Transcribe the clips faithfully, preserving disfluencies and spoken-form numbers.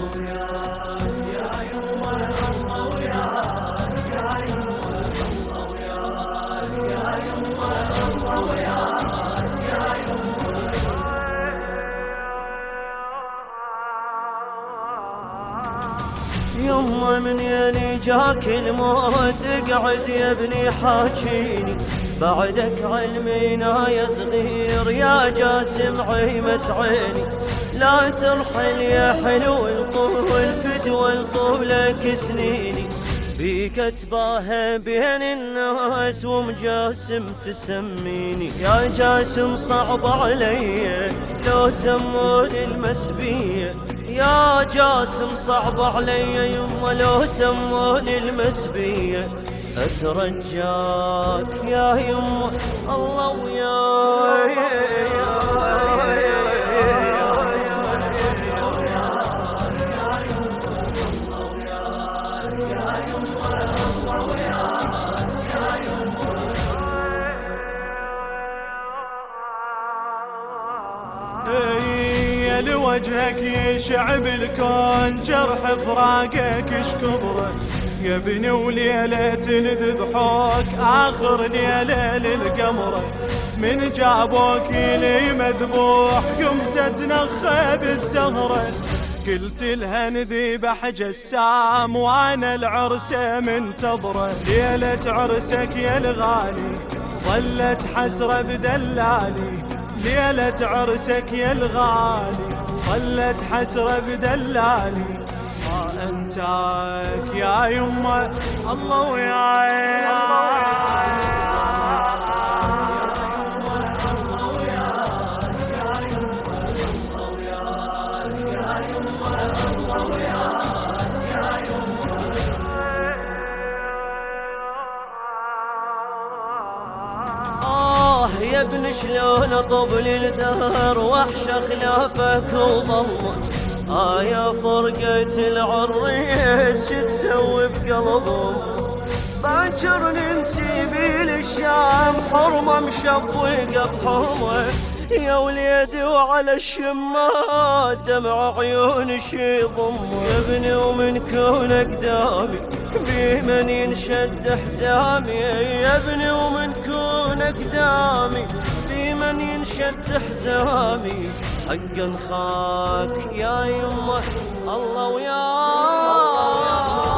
يما من يلي جاك الموت اقعد يا ابني حاجيني، بعدك علمينا يا صغير يا جاسم عيمة عيني، لا ترحل يا حلو القول فدوى الطولك سنيني، بيك اتباهى بين الناس ومجاسم تسميني، يا جاسم صعب علي لو سموني المسبية، يا جاسم صعب علي يما لو سموني المسبية، اترجاك يا يما الله وياي. لوجهك يشع بالكون جرح فراقك اش كبره، يا ابني وليلة ذبحوك آخر ليلة للقمرة، من جابوك لي مذبوح قمت اتنخى بالسهرة، قلت لها نذبح جسام وانا العرسة منتظرة، ليلة عرسك يا الغالي ظلت حسرة بدلالي، ليلة عرسك يا الغالي ظلت حسرة بدلالي، ما انساك يا يما الله وياي. يا ابن شلون اطبل الدهر وحش خلافك وضمه، آه يا فرقة العريس شو تسوي بقلبهم، باكر نسيبي للشام حرمة مشبوقة بحرمة، يا وليدي وعلى الشمات دمع عيوني شي ضمه، يا ابني ومن كونك دامي بمن ينشد حزامي، يا ابني ومن كونك دامي بمن ينشد حزامي، حقا خاك يا يمه الله وياك.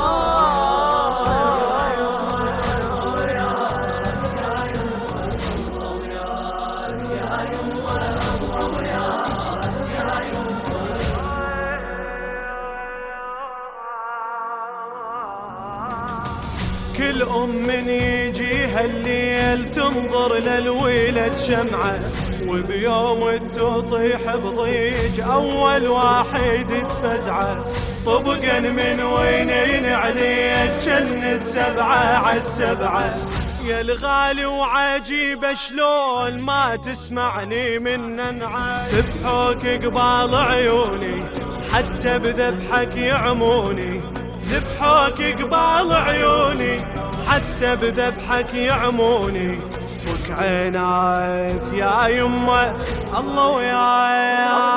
كل أم من يجيها الليل تنظر للولد شمعة، وبيوم تطيح بضيج أول واحد تفزعه، طبقا من وينين عليك جن السبعة عالسبعة، يا الغالي وعجيب شلون ما تسمعني من ننعى، ذبحوك قبال عيوني حتى بذبحك يعموني، ذبحوك قبال عيوني حتى بذبحك يعموني، فك عيناك يا يمه الله وياي.